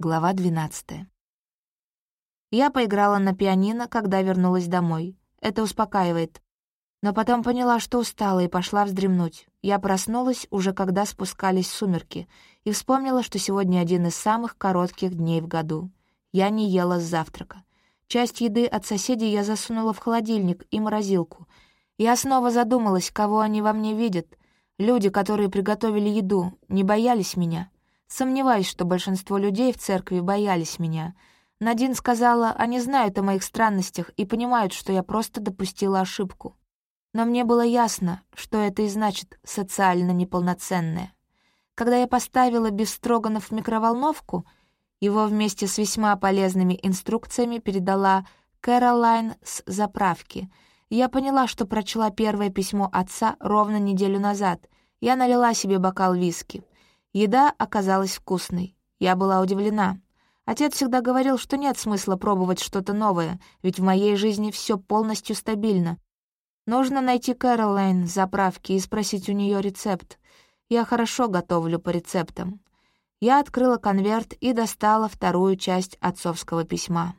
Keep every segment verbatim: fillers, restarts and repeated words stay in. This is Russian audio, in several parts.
Глава двенадцатая. Я поиграла на пианино, когда вернулась домой. Это успокаивает. Но потом поняла, что устала, и пошла вздремнуть. Я проснулась уже когда спускались сумерки, и вспомнила, что сегодня один из самых коротких дней в году. Я не ела с завтрака. Часть еды от соседей я засунула в холодильник и морозилку. Я снова задумалась, кого они во мне видят. Люди, которые приготовили еду, не боялись меня. Сомневаюсь, что большинство людей в церкви боялись меня. Надин сказала, они знают о моих странностях и понимают, что я просто допустила ошибку. Но мне было ясно, что это и значит социально неполноценное. Когда я поставила бефстроганов в микроволновку, его вместе с весьма полезными инструкциями передала Кэролайн с заправки. Я поняла, что прочла первое письмо отца ровно неделю назад. Я налила себе бокал виски. Еда оказалась вкусной. Я была удивлена. Отец всегда говорил, что нет смысла пробовать что-то новое, ведь в моей жизни все полностью стабильно. Нужно найти Кэролайн с заправки и спросить у нее рецепт. Я хорошо готовлю по рецептам. Я открыла конверт и достала вторую часть отцовского письма.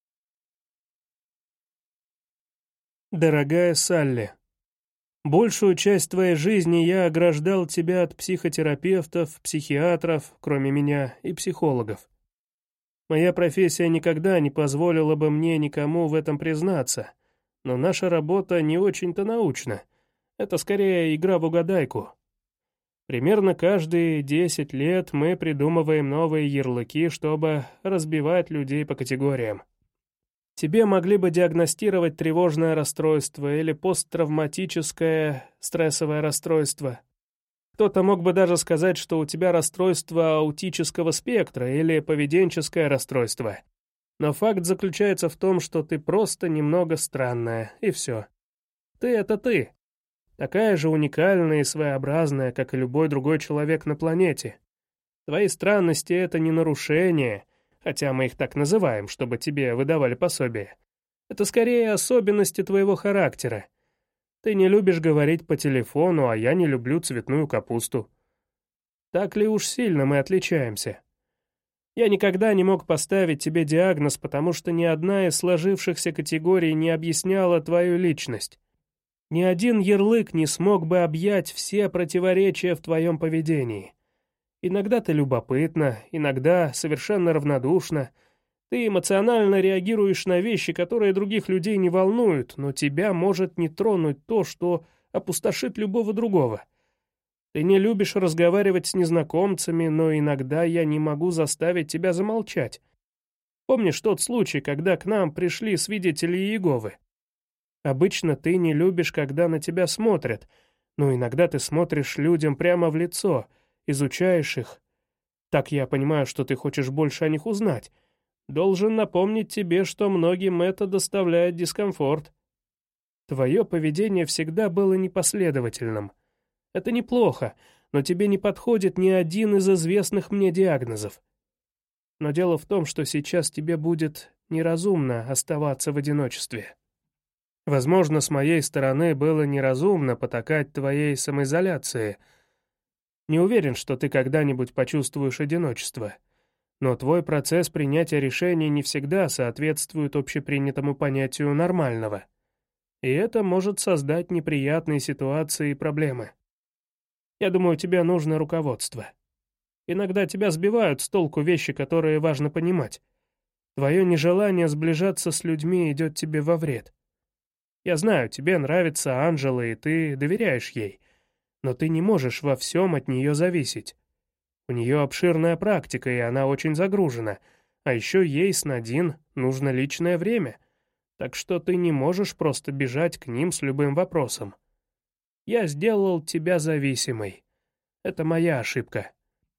«Дорогая Салли, большую часть твоей жизни я ограждал тебя от психотерапевтов, психиатров, кроме меня, и психологов. Моя профессия никогда не позволила бы мне никому в этом признаться, но наша работа не очень-то научна. Это скорее игра в угадайку. Примерно каждые десять лет мы придумываем новые ярлыки, чтобы разбивать людей по категориям. Тебе могли бы диагностировать тревожное расстройство или посттравматическое стрессовое расстройство. Кто-то мог бы даже сказать, что у тебя расстройство аутического спектра или поведенческое расстройство. Но факт заключается в том, что ты просто немного странная, и все. Ты — это ты. Такая же уникальная и своеобразная, как и любой другой человек на планете. Твои странности — это не нарушение, хотя мы их так называем, чтобы тебе выдавали пособие. Это скорее особенности твоего характера. Ты не любишь говорить по телефону, а я не люблю цветную капусту. Так ли уж сильно мы отличаемся? Я никогда не мог поставить тебе диагноз, потому что ни одна из сложившихся категорий не объясняла твою личность. Ни один ярлык не смог бы объять все противоречия в твоем поведении. Иногда ты любопытна, иногда совершенно равнодушна. Ты эмоционально реагируешь на вещи, которые других людей не волнуют, но тебя может не тронуть то, что опустошит любого другого. Ты не любишь разговаривать с незнакомцами, но иногда я не могу заставить тебя замолчать. Помнишь тот случай, когда к нам пришли свидетели Иеговы? Обычно ты не любишь, когда на тебя смотрят, но иногда ты смотришь людям прямо в лицо, изучаешь их. Так я понимаю, что ты хочешь больше о них узнать. Должен напомнить тебе, что многим это доставляет дискомфорт. Твое поведение всегда было непоследовательным. Это неплохо, но тебе не подходит ни один из известных мне диагнозов. Но дело в том, что сейчас тебе будет неразумно оставаться в одиночестве. Возможно, с моей стороны было неразумно потакать твоей самоизоляции. Не уверен, что ты когда-нибудь почувствуешь одиночество. Но твой процесс принятия решений не всегда соответствует общепринятому понятию нормального. И это может создать неприятные ситуации и проблемы. Я думаю, тебе нужно руководство. Иногда тебя сбивают с толку вещи, которые важно понимать. Твое нежелание сближаться с людьми идет тебе во вред. Я знаю, тебе нравится Анжела, и ты доверяешь ей, но ты не можешь во всем от нее зависеть. У нее обширная практика, и она очень загружена, а еще ей с Надин нужно личное время, так что ты не можешь просто бежать к ним с любым вопросом. Я сделал тебя зависимой. Это моя ошибка.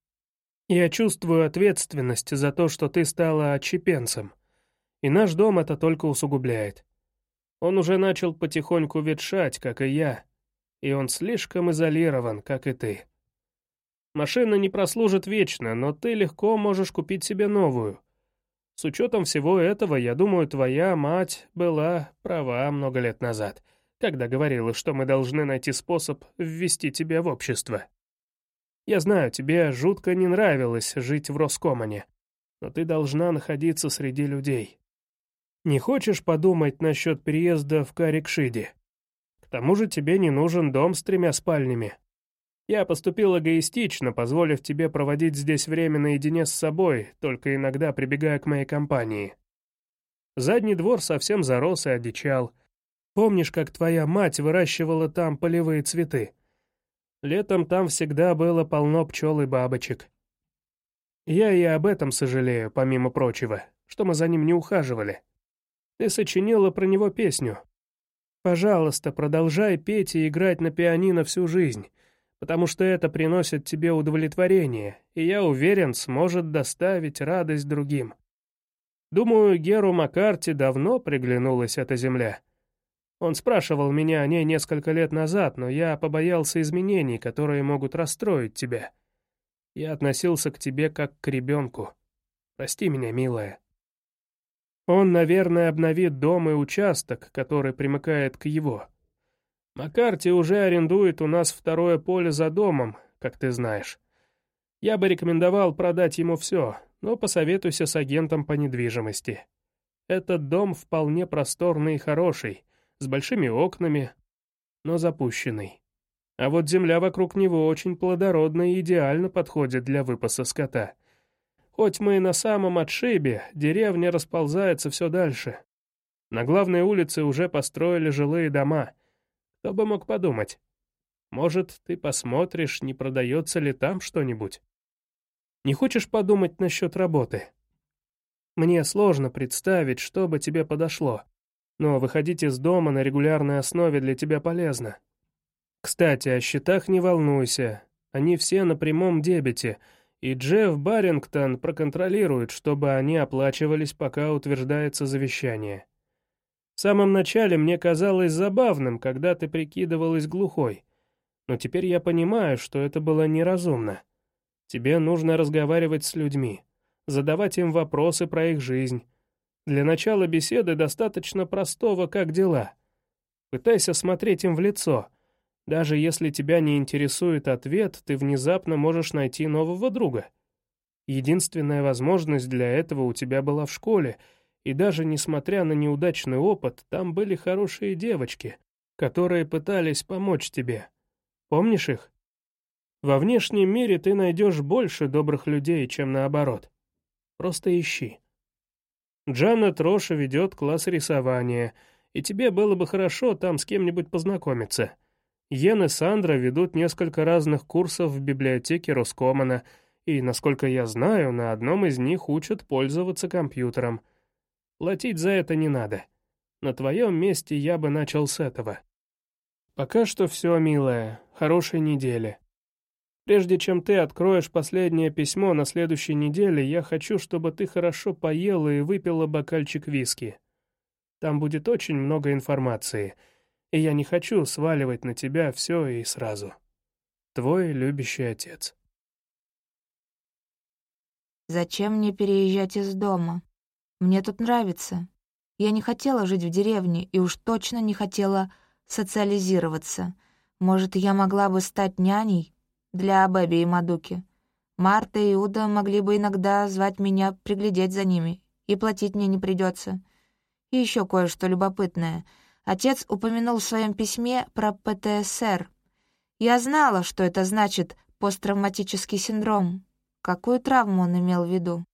Я чувствую ответственность за то, что ты стала отщепенцем, и наш дом это только усугубляет. Он уже начал потихоньку ветшать, как и я, и он слишком изолирован, как и ты. Машина не прослужит вечно, но ты легко можешь купить себе новую. С учетом всего этого, я думаю, твоя мать была права много лет назад, когда говорила, что мы должны найти способ ввести тебя в общество. Я знаю, тебе жутко не нравилось жить в Роскомане, но ты должна находиться среди людей. Не хочешь подумать насчет переезда в Карикшиди? К тому же тебе не нужен дом с тремя спальнями. Я поступил эгоистично, позволив тебе проводить здесь время наедине с собой, только иногда прибегая к моей компании. Задний двор совсем зарос и одичал. Помнишь, как твоя мать выращивала там полевые цветы? Летом там всегда было полно пчел и бабочек. Я и об этом сожалею, помимо прочего, что мы за ним не ухаживали. Ты сочинила про него песню. Пожалуйста, продолжай петь и играть на пианино всю жизнь, потому что это приносит тебе удовлетворение, и, я уверен, сможет доставить радость другим. Думаю, Геру Маккарти давно приглянулась эта земля. Он спрашивал меня о ней несколько лет назад, но я побоялся изменений, которые могут расстроить тебя. Я относился к тебе как к ребенку. Прости меня, милая. Он, наверное, обновит дом и участок, который примыкает к его. Маккарти уже арендует у нас второе поле за домом, как ты знаешь. Я бы рекомендовал продать ему все, но посоветуйся с агентом по недвижимости. Этот дом вполне просторный и хороший, с большими окнами, но запущенный. А вот земля вокруг него очень плодородная и идеально подходит для выпаса скота. Хоть мы и на самом отшибе, деревня расползается все дальше. На главной улице уже построили жилые дома. Кто бы мог подумать? Может, ты посмотришь, не продается ли там что-нибудь? Не хочешь подумать насчет работы? Мне сложно представить, что бы тебе подошло. Но выходить из дома на регулярной основе для тебя полезно. Кстати, о счетах не волнуйся. Они все на прямом дебете, и Джефф Баррингтон проконтролирует, чтобы они оплачивались, пока утверждается завещание. В самом начале мне казалось забавным, когда ты прикидывалась глухой, но теперь я понимаю, что это было неразумно. Тебе нужно разговаривать с людьми, задавать им вопросы про их жизнь. Для начала беседы достаточно простого «как дела?». Пытайся смотреть им в лицо. Даже если тебя не интересует ответ, ты внезапно можешь найти нового друга. Единственная возможность для этого у тебя была в школе, и даже несмотря на неудачный опыт, там были хорошие девочки, которые пытались помочь тебе. Помнишь их? Во внешнем мире ты найдешь больше добрых людей, чем наоборот. Просто ищи. Джанет Роша ведет класс рисования, и тебе было бы хорошо там с кем-нибудь познакомиться. Йен и Сандра ведут несколько разных курсов в библиотеке Роскомана, и, насколько я знаю, на одном из них учат пользоваться компьютером. Платить за это не надо. На твоем месте я бы начал с этого. Пока что все, милая, хорошей недели. Прежде чем ты откроешь последнее письмо на следующей неделе, я хочу, чтобы ты хорошо поела и выпила бокальчик виски. Там будет очень много информации, и я не хочу сваливать на тебя все и сразу. Твой любящий отец. Зачем мне переезжать из дома? Мне тут нравится. Я не хотела жить в деревне и уж точно не хотела социализироваться. Может, я могла бы стать няней для Бэби и Мадуки. Марта и Иуда могли бы иногда звать меня приглядеть за ними, и платить мне не придется. И еще кое-что любопытное. Отец упомянул в своем письме про Пэ Тэ Эс Эр. Я знала, что это значит посттравматический синдром. Какую травму он имел в виду?